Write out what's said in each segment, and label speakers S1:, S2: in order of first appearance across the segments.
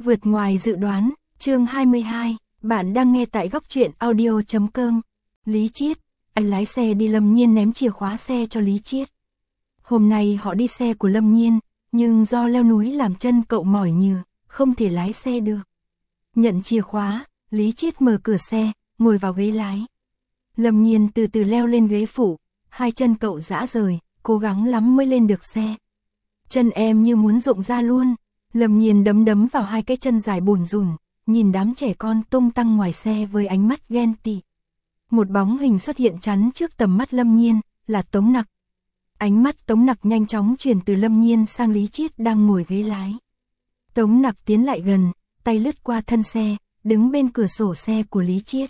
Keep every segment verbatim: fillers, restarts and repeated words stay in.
S1: Vượt ngoài dự đoán, chương hai mươi hai, bạn đang nghe tại góc truyện audio chấm com. Lý Chiết, anh lái xe đi Lâm Nhiên ném chìa khóa xe cho Lý Chiết. Hôm nay họ đi xe của Lâm Nhiên, nhưng do leo núi làm chân cậu mỏi nhừ, không thể lái xe được. Nhận chìa khóa, Lý Chiết mở cửa xe, ngồi vào ghế lái. Lâm Nhiên từ từ leo lên ghế phụ, hai chân cậu rã rời, cố gắng lắm mới lên được xe. Chân em như muốn rụng ra luôn. Lâm Nhiên đấm đấm vào hai cái chân dài bùn rùn, nhìn đám trẻ con tung tăng ngoài xe với ánh mắt ghen tị. Một bóng hình xuất hiện chắn trước tầm mắt Lâm Nhiên, là Tống Nặc. Ánh mắt Tống Nặc nhanh chóng chuyển từ Lâm Nhiên sang Lý Chiết đang ngồi ghế lái. Tống Nặc tiến lại gần, tay lướt qua thân xe, đứng bên cửa sổ xe của Lý Chiết.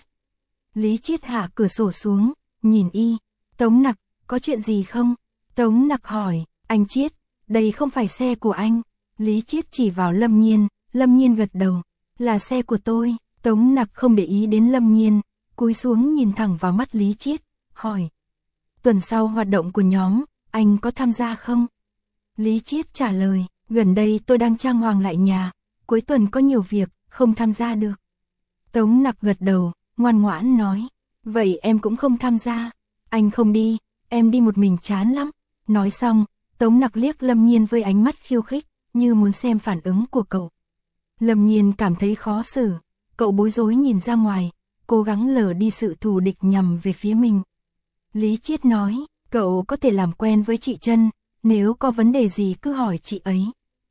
S1: Lý Chiết hạ cửa sổ xuống, nhìn y. Tống Nặc, có chuyện gì không? Tống Nặc hỏi, anh Chiết, đây không phải xe của anh. Lý Chiết chỉ vào Lâm Nhiên, Lâm Nhiên gật đầu, là xe của tôi. Tống Nặc không để ý đến Lâm Nhiên, cúi xuống nhìn thẳng vào mắt Lý Chiết, hỏi. Tuần sau hoạt động của nhóm, anh có tham gia không? Lý Chiết trả lời, gần đây tôi đang trang hoàng lại nhà, cuối tuần có nhiều việc, không tham gia được. Tống Nặc gật đầu, ngoan ngoãn nói, vậy em cũng không tham gia. Anh không đi, em đi một mình chán lắm. Nói xong, Tống Nặc liếc Lâm Nhiên với ánh mắt khiêu khích, như muốn xem phản ứng của cậu. Lâm Nhiên cảm thấy khó xử, cậu bối rối nhìn ra ngoài, cố gắng lờ đi sự thù địch nhằm về phía mình. Lý Chiết nói, cậu có thể làm quen với chị Trân, nếu có vấn đề gì cứ hỏi chị ấy.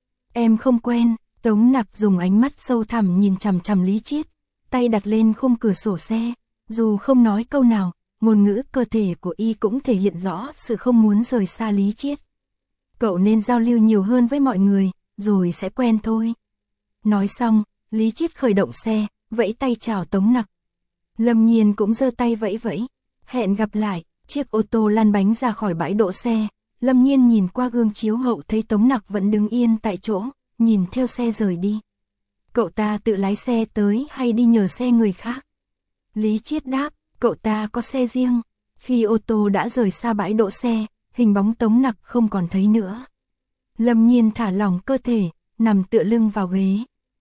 S1: Em không quen. Tống Nặc dùng ánh mắt sâu thẳm nhìn chằm chằm Lý Chiết, tay đặt lên khung cửa sổ xe, dù không nói câu nào, ngôn ngữ cơ thể của y cũng thể hiện rõ sự không muốn rời xa Lý Chiết. Cậu nên giao lưu nhiều hơn với mọi người, rồi sẽ quen thôi. Nói xong, Lý Chiết khởi động xe, vẫy tay chào Tống Nặc. Lâm Nhiên cũng giơ tay vẫy vẫy, hẹn gặp lại. Chiếc ô tô lăn bánh ra khỏi bãi đỗ xe, Lâm Nhiên nhìn qua gương chiếu hậu thấy Tống Nặc vẫn đứng yên tại chỗ, nhìn theo xe rời đi. Cậu ta tự lái xe tới hay đi nhờ xe người khác? Lý Chiết đáp, cậu ta có xe riêng. Khi ô tô đã rời xa bãi đỗ xe, hình bóng Tống Nặc không còn thấy nữa. Lâm Nhiên thả lỏng cơ thể, nằm tựa lưng vào ghế.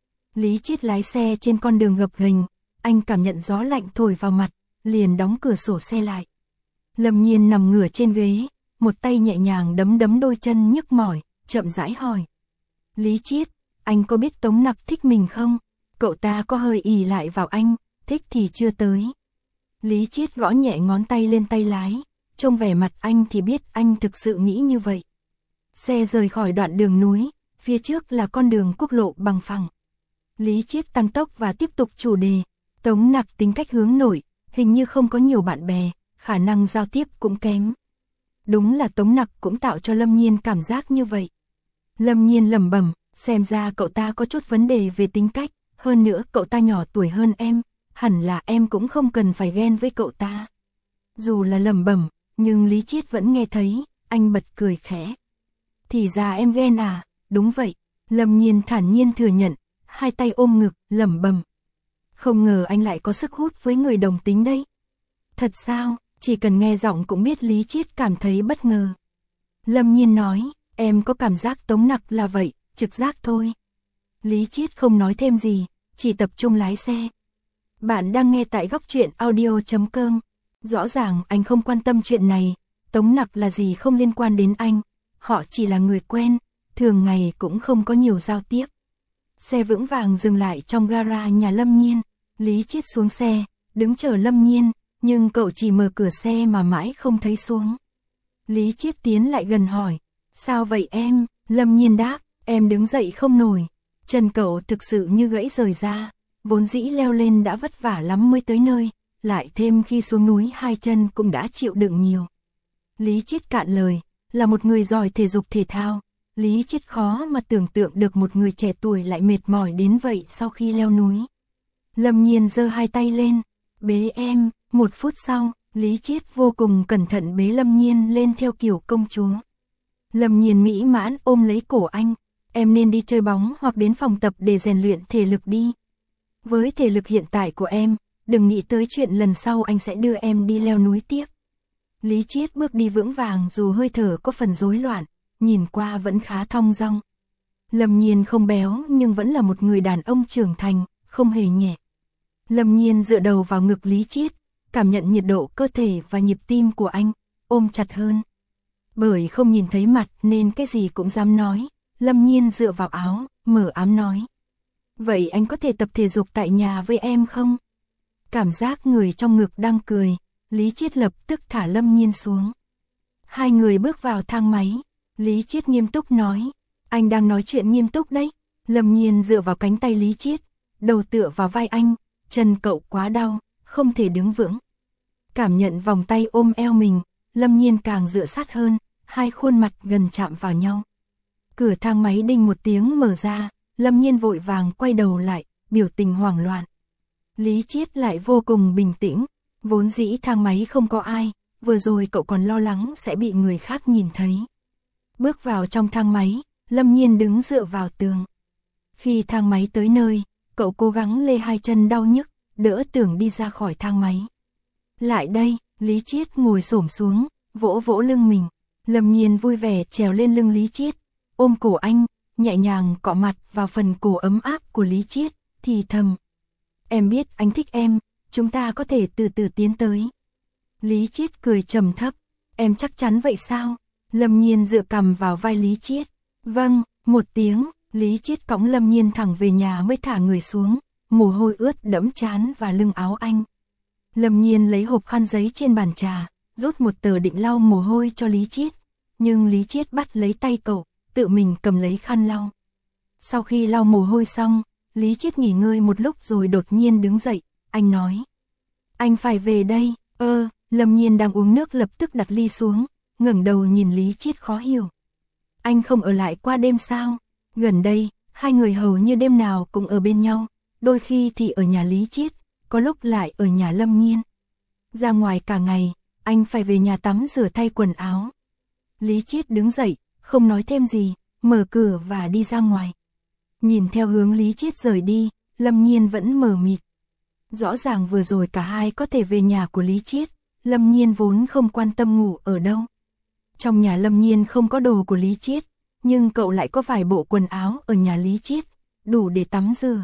S1: Lý Chiết lái xe trên con đường gập ghềnh, anh cảm nhận gió lạnh thổi vào mặt, liền đóng cửa sổ xe lại. Lâm Nhiên nằm ngửa trên ghế, một tay nhẹ nhàng đấm đấm đôi chân nhức mỏi, chậm rãi hỏi. Lý Chiết, anh có biết Tống Nặc thích mình không? Cậu ta có hơi ì lại vào anh, thích thì chưa tới. Lý Chiết gõ nhẹ ngón tay lên tay lái, trông vẻ mặt anh thì biết anh thực sự nghĩ như vậy. Xe rời khỏi đoạn đường núi, phía trước là con đường quốc lộ bằng phẳng. Lý Chiết tăng tốc và tiếp tục chủ đề. Tống Nặc tính cách hướng nội, hình như không có nhiều bạn bè, khả năng giao tiếp cũng kém. Đúng là Tống Nặc cũng tạo cho Lâm Nhiên cảm giác như vậy. Lâm Nhiên lẩm bẩm, xem ra cậu ta có chút vấn đề về tính cách, hơn nữa cậu ta nhỏ tuổi hơn em, hẳn là em cũng không cần phải ghen với cậu ta. Dù là lẩm bẩm, nhưng Lý Chiết vẫn nghe thấy, anh bật cười khẽ. Thì ra em ghen à? Đúng vậy. Lâm Nhiên thản nhiên thừa nhận, hai tay ôm ngực, lẩm bẩm. Không ngờ anh lại có sức hút với người đồng tính đây. Thật sao? Chỉ cần nghe giọng cũng biết Lý Chiết cảm thấy bất ngờ. Lâm Nhiên nói, em có cảm giác Tống Nặc là vậy, trực giác thôi. Lý Chiết không nói thêm gì, chỉ tập trung lái xe. Bạn đang nghe tại góc truyện audio chấm com. Rõ ràng anh không quan tâm chuyện này, Tống Nặc là gì không liên quan đến anh. Họ chỉ là người quen, thường ngày cũng không có nhiều giao tiếp. Xe vững vàng dừng lại trong gara nhà Lâm Nhiên. Lý Chiết xuống xe, đứng chờ Lâm Nhiên, nhưng cậu chỉ mở cửa xe mà mãi không thấy xuống. Lý Chiết tiến lại gần hỏi, sao vậy em? Lâm Nhiên đáp, em đứng dậy không nổi. Chân cậu thực sự như gãy rời ra, vốn dĩ leo lên đã vất vả lắm mới tới nơi, lại thêm khi xuống núi hai chân cũng đã chịu đựng nhiều. Lý Chiết cạn lời, là một người giỏi thể dục thể thao, Lý Chiết khó mà tưởng tượng được một người trẻ tuổi lại mệt mỏi đến vậy sau khi leo núi. Lâm Nhiên giơ hai tay lên, bế em. Một phút sau, Lý Chiết vô cùng cẩn thận bế Lâm Nhiên lên theo kiểu công chúa. Lâm Nhiên mỹ mãn ôm lấy cổ anh, em nên đi chơi bóng hoặc đến phòng tập để rèn luyện thể lực đi. Với thể lực hiện tại của em, đừng nghĩ tới chuyện lần sau anh sẽ đưa em đi leo núi tiếp. Lý Chiết bước đi vững vàng dù hơi thở có phần rối loạn, nhìn qua vẫn khá thong dong. Lâm Nhiên không béo nhưng vẫn là một người đàn ông trưởng thành, không hề nhẹ. Lâm Nhiên dựa đầu vào ngực Lý Chiết, cảm nhận nhiệt độ cơ thể và nhịp tim của anh, ôm chặt hơn. Bởi không nhìn thấy mặt nên cái gì cũng dám nói, Lâm Nhiên dựa vào áo, mở ám nói. Vậy anh có thể tập thể dục tại nhà với em không? Cảm giác người trong ngực đang cười, Lý Chiết lập tức thả Lâm Nhiên xuống. Hai người bước vào thang máy, Lý Chiết nghiêm túc nói. Anh đang nói chuyện nghiêm túc đấy. Lâm Nhiên dựa vào cánh tay Lý Chiết, đầu tựa vào vai anh, chân cậu quá đau, không thể đứng vững. Cảm nhận vòng tay ôm eo mình, Lâm Nhiên càng dựa sát hơn, hai khuôn mặt gần chạm vào nhau. Cửa thang máy đinh một tiếng mở ra, Lâm Nhiên vội vàng quay đầu lại, biểu tình hoảng loạn. Lý Chiết lại vô cùng bình tĩnh, vốn dĩ thang máy không có ai, vừa rồi cậu còn lo lắng sẽ bị người khác nhìn thấy. Bước vào trong thang máy, Lâm Nhiên đứng dựa vào tường. Khi thang máy tới nơi, cậu cố gắng lê hai chân đau nhức, đỡ Tưởng đi ra khỏi thang máy. Lại đây, Lý Chiết ngồi xổm xuống, vỗ vỗ lưng mình. Lâm Nhiên vui vẻ trèo lên lưng Lý Chiết, ôm cổ anh, nhẹ nhàng cọ mặt vào phần cổ ấm áp của Lý Chiết, thì thầm. Em biết anh thích em, chúng ta có thể từ từ tiến tới. Lý Chiết cười trầm thấp, em chắc chắn vậy sao? Lâm Nhiên dựa cằm vào vai Lý Chiết. Vâng, một tiếng, Lý Chiết cõng Lâm Nhiên thẳng về nhà mới thả người xuống, mồ hôi ướt đẫm trán và lưng áo anh. Lâm Nhiên lấy hộp khăn giấy trên bàn trà, rút một tờ định lau mồ hôi cho Lý Chiết, nhưng Lý Chiết bắt lấy tay cậu, tự mình cầm lấy khăn lau. Sau khi lau mồ hôi xong, Lý Chiết nghỉ ngơi một lúc rồi đột nhiên đứng dậy, anh nói. Anh phải về đây, ơ, Lâm Nhiên đang uống nước lập tức đặt ly xuống, ngẩng đầu nhìn Lý Chiết khó hiểu. Anh không ở lại qua đêm sao? Gần đây, hai người hầu như đêm nào cũng ở bên nhau, đôi khi thì ở nhà Lý Chiết, có lúc lại ở nhà Lâm Nhiên. Ra ngoài cả ngày, anh phải về nhà tắm rửa thay quần áo. Lý Chiết đứng dậy, không nói thêm gì, mở cửa và đi ra ngoài. Nhìn theo hướng Lý Chiết rời đi, Lâm Nhiên vẫn mờ mịt. Rõ ràng vừa rồi cả hai có thể về nhà của Lý Chiết, Lâm Nhiên vốn không quan tâm ngủ ở đâu. Trong nhà Lâm Nhiên không có đồ của Lý Chiết, nhưng cậu lại có vài bộ quần áo ở nhà Lý Chiết, đủ để tắm rửa.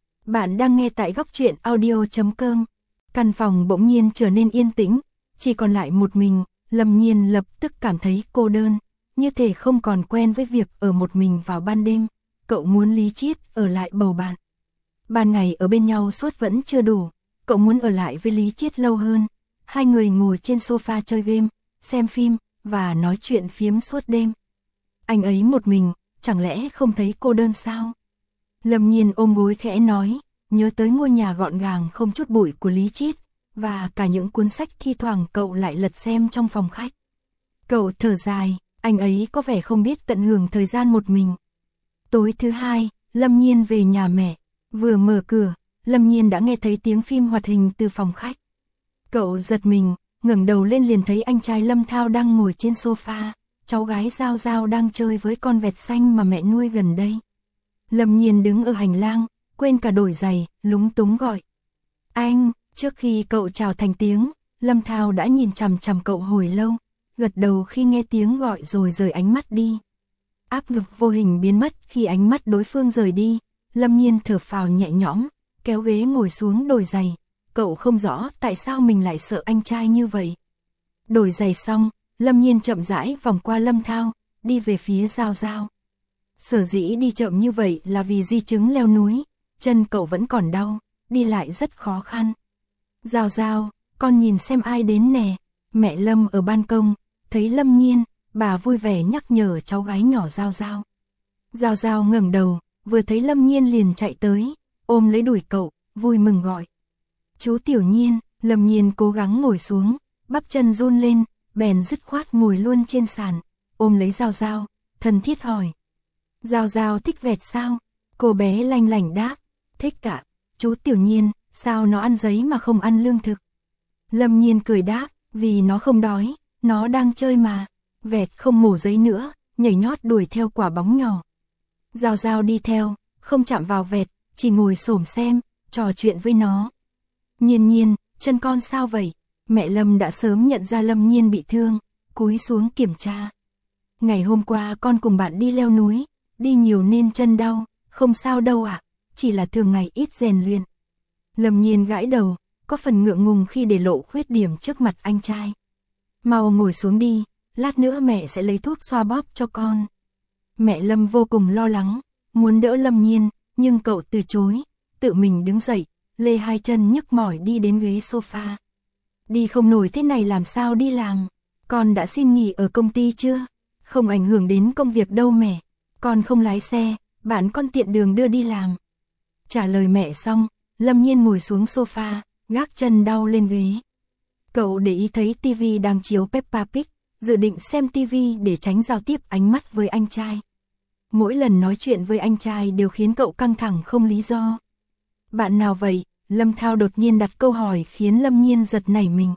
S1: Bạn đang nghe tại góc truyện audio chấm com. Căn phòng bỗng nhiên trở nên yên tĩnh, chỉ còn lại một mình, Lâm Nhiên lập tức cảm thấy cô đơn, như thể không còn quen với việc ở một mình vào ban đêm. Cậu muốn Lý Chiết ở lại bầu bạn. Ban ngày ở bên nhau suốt vẫn chưa đủ, cậu muốn ở lại với Lý Chiết lâu hơn. Hai người ngồi trên sofa chơi game, xem phim và nói chuyện phiếm suốt đêm. Anh ấy một mình, chẳng lẽ không thấy cô đơn sao? Lâm Nhiên ôm gối khẽ nói, nhớ tới ngôi nhà gọn gàng không chút bụi của Lý Chiết, và cả những cuốn sách thi thoảng cậu lại lật xem trong phòng khách. Cậu thở dài, anh ấy có vẻ không biết tận hưởng thời gian một mình. Tối thứ hai, Lâm Nhiên về nhà mẹ, vừa mở cửa, Lâm Nhiên đã nghe thấy tiếng phim hoạt hình từ phòng khách. Cậu giật mình, ngẩng đầu lên liền thấy anh trai Lâm Thao đang ngồi trên sofa, cháu gái Giao Giao đang chơi với con vẹt xanh mà mẹ nuôi gần đây. Lâm Nhiên đứng ở hành lang, quên cả đổi giày, lúng túng gọi. Anh, trước khi cậu chào thành tiếng, Lâm Thao đã nhìn chằm chằm cậu hồi lâu, gật đầu khi nghe tiếng gọi rồi rời ánh mắt đi. Áp lực vô hình biến mất khi ánh mắt đối phương rời đi, Lâm Nhiên thở phào nhẹ nhõm, kéo ghế ngồi xuống đổi giày. Cậu không rõ tại sao mình lại sợ anh trai như vậy. Đổi giày xong, Lâm Nhiên chậm rãi vòng qua Lâm Thao, đi về phía Giao Giao. Sở dĩ đi chậm như vậy là vì di chứng leo núi, chân cậu vẫn còn đau, đi lại rất khó khăn. Giao Giao, con nhìn xem ai đến nè. Mẹ Lâm ở ban công, thấy Lâm Nhiên, bà vui vẻ nhắc nhở cháu gái nhỏ Giao Giao. Giao Giao ngẩng đầu, vừa thấy Lâm Nhiên liền chạy tới, ôm lấy đùi cậu, vui mừng gọi. Chú Tiểu Nhiên. Lâm Nhiên cố gắng ngồi xuống, bắp chân run lên, bèn dứt khoát ngồi luôn trên sàn, ôm lấy Giao Giao, thân thiết hỏi. Giao Giao thích vẹt sao? Cô bé lanh lảnh đáp, thích cả. Chú Tiểu Nhiên, sao nó ăn giấy mà không ăn lương thực? Lâm Nhiên cười đáp, vì nó không đói, nó đang chơi mà. Vẹt không mổ giấy nữa, nhảy nhót đuổi theo quả bóng nhỏ. Giao Giao đi theo, không chạm vào vẹt, chỉ ngồi xổm xem, trò chuyện với nó. Nhiên Nhiên, chân con sao vậy? Mẹ Lâm đã sớm nhận ra Lâm Nhiên bị thương, cúi xuống kiểm tra. Ngày hôm qua con cùng bạn đi leo núi, đi nhiều nên chân đau, không sao đâu ạ, chỉ là thường ngày ít rèn luyện. Lâm Nhiên gãi đầu, có phần ngượng ngùng khi để lộ khuyết điểm trước mặt anh trai. Mau ngồi xuống đi, lát nữa mẹ sẽ lấy thuốc xoa bóp cho con. Mẹ Lâm vô cùng lo lắng, muốn đỡ Lâm Nhiên, nhưng cậu từ chối, tự mình đứng dậy, lê hai chân nhức mỏi đi đến ghế sofa. Đi không nổi thế này làm sao đi làm, con đã xin nghỉ ở công ty chưa? Không ảnh hưởng đến công việc đâu mẹ, con không lái xe, bạn con tiện đường đưa đi làm. Trả lời mẹ xong, Lâm Nhiên ngồi xuống sofa, gác chân đau lên ghế. Cậu để ý thấy tivi đang chiếu Peppa Pig, dự định xem tivi để tránh giao tiếp ánh mắt với anh trai. Mỗi lần nói chuyện với anh trai đều khiến cậu căng thẳng không lý do. Bạn nào vậy? Lâm Thao đột nhiên đặt câu hỏi khiến Lâm Nhiên giật nảy mình.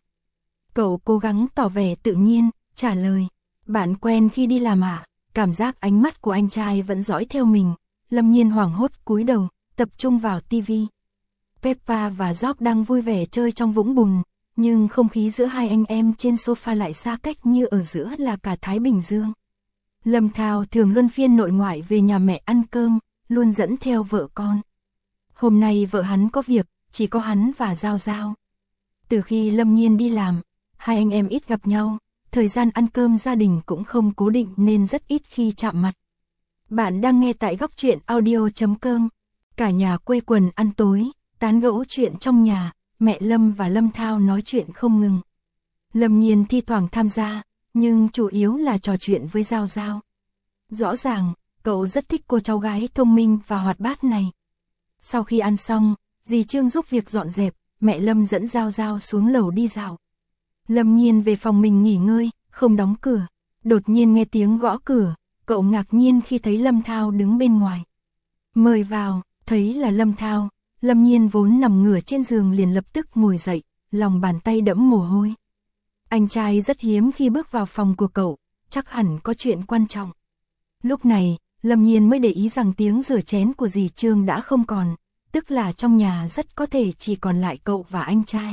S1: Cậu cố gắng tỏ vẻ tự nhiên, trả lời. Bạn quen khi đi làm ạ? À? Cảm giác ánh mắt của anh trai vẫn dõi theo mình. Lâm Nhiên hoảng hốt cúi đầu, tập trung vào tivi. Peppa và George đang vui vẻ chơi trong vũng bùn, nhưng không khí giữa hai anh em trên sofa lại xa cách như ở giữa là cả Thái Bình Dương. Lâm Thao thường luân phiên nội ngoại về nhà mẹ ăn cơm, luôn dẫn theo vợ con. Hôm nay vợ hắn có việc, chỉ có hắn và Giao Giao. Từ khi Lâm Nhiên đi làm, hai anh em ít gặp nhau, thời gian ăn cơm gia đình cũng không cố định nên rất ít khi chạm mặt. Bạn đang nghe tại góc truyện audio chấm com. Cả nhà quây quần ăn tối, tán gẫu chuyện trong nhà, mẹ Lâm và Lâm Thao nói chuyện không ngừng. Lâm Nhiên thi thoảng tham gia, nhưng chủ yếu là trò chuyện với Giao Giao. Rõ ràng, cậu rất thích cô cháu gái thông minh và hoạt bát này. Sau khi ăn xong, dì Trương giúp việc dọn dẹp, mẹ Lâm dẫn Giao Giao xuống lầu đi dạo. Lâm Nhiên về phòng mình nghỉ ngơi, không đóng cửa. Đột nhiên nghe tiếng gõ cửa, cậu ngạc nhiên khi thấy Lâm Thao đứng bên ngoài. Mời vào, thấy là Lâm Thao, Lâm Nhiên vốn nằm ngửa trên giường liền lập tức ngồi dậy, lòng bàn tay đẫm mồ hôi. Anh trai rất hiếm khi bước vào phòng của cậu, chắc hẳn có chuyện quan trọng. Lúc này, Lâm Nhiên mới để ý rằng tiếng rửa chén của dì Trương đã không còn, tức là trong nhà rất có thể chỉ còn lại cậu và anh trai.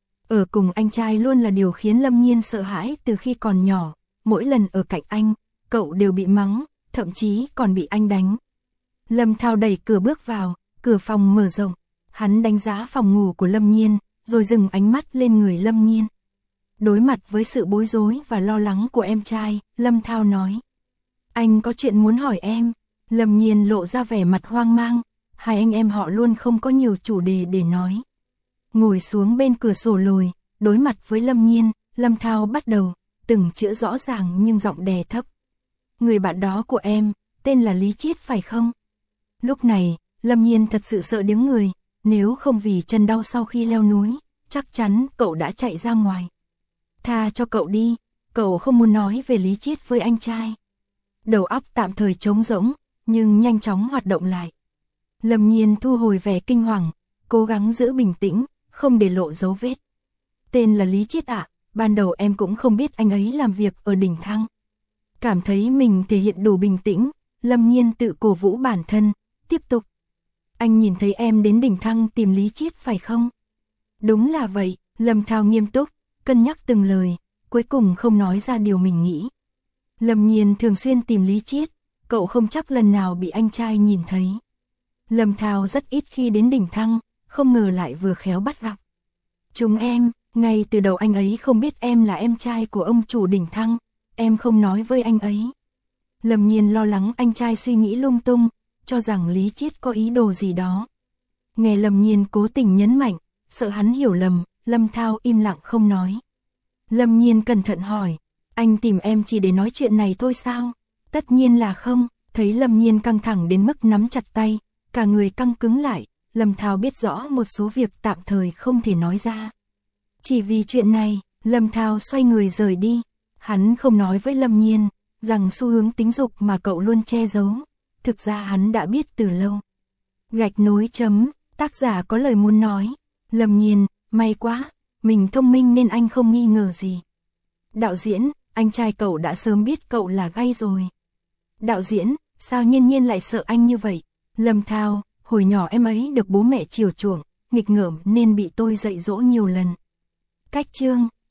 S1: Ở cùng anh trai luôn là điều khiến Lâm Nhiên sợ hãi từ khi còn nhỏ, mỗi lần ở cạnh anh, cậu đều bị mắng, thậm chí còn bị anh đánh. Lâm Thao đẩy cửa bước vào, cửa phòng mở rộng, hắn đánh giá phòng ngủ của Lâm Nhiên, rồi dừng ánh mắt lên người Lâm Nhiên. Đối mặt với sự bối rối và lo lắng của em trai, Lâm Thao nói. Anh có chuyện muốn hỏi em. Lâm Nhiên lộ ra vẻ mặt hoang mang, hai anh em họ luôn không có nhiều chủ đề để nói. Ngồi xuống bên cửa sổ lồi, đối mặt với Lâm Nhiên, Lâm Thao bắt đầu, từng chữ rõ ràng nhưng giọng đè thấp. Người bạn đó của em, tên là Lý Chiết phải không? Lúc này, Lâm Nhiên thật sự sợ đứng người, nếu không vì chân đau sau khi leo núi, chắc chắn cậu đã chạy ra ngoài. Tha cho cậu đi, cậu không muốn nói về Lý Chiết với anh trai. Đầu óc tạm thời trống rỗng, nhưng nhanh chóng hoạt động lại. Lâm Nhiên thu hồi vẻ kinh hoàng, cố gắng giữ bình tĩnh, không để lộ dấu vết. Tên là Lý Chiết ạ, à, ban đầu em cũng không biết anh ấy làm việc ở đỉnh thang. Cảm thấy mình thể hiện đủ bình tĩnh, Lâm Nhiên tự cổ vũ bản thân, tiếp tục. Anh nhìn thấy em đến đỉnh thang tìm Lý Chiết phải không? Đúng là vậy, Lâm Thao nghiêm túc, cân nhắc từng lời, cuối cùng không nói ra điều mình nghĩ. Lâm Nhiên thường xuyên tìm Lý Chiết, cậu không chắc lần nào bị anh trai nhìn thấy. Lâm Thao rất ít khi đến đỉnh thang, không ngờ lại vừa khéo bắt gặp. Chúng em, ngay từ đầu anh ấy không biết em là em trai của ông chủ đỉnh thang, em không nói với anh ấy. Lâm Nhiên lo lắng anh trai suy nghĩ lung tung, cho rằng Lý Chiết có ý đồ gì đó. Nghe Lâm Nhiên cố tình nhấn mạnh, sợ hắn hiểu lầm, Lâm Thao im lặng không nói. Lâm Nhiên cẩn thận hỏi, anh tìm em chỉ để nói chuyện này thôi sao? Tất nhiên là không, thấy Lâm Nhiên căng thẳng đến mức nắm chặt tay, cả người căng cứng lại, Lâm Thao biết rõ một số việc tạm thời không thể nói ra. Chỉ vì chuyện này, Lâm Thao xoay người rời đi, hắn không nói với Lâm Nhiên, rằng xu hướng tính dục mà cậu luôn che giấu, thực ra hắn đã biết từ lâu. Gạch nối chấm, tác giả có lời muốn nói, Lâm Nhiên, may quá, mình thông minh nên anh không nghi ngờ gì. Đạo diễn, anh trai cậu đã sớm biết cậu là gay rồi. Đạo diễn, sao Nhiên Nhiên lại sợ anh như vậy? Lâm Thao, hồi nhỏ em ấy được bố mẹ chiều chuộng, nghịch ngợm nên bị tôi dạy dỗ nhiều lần. Cách chương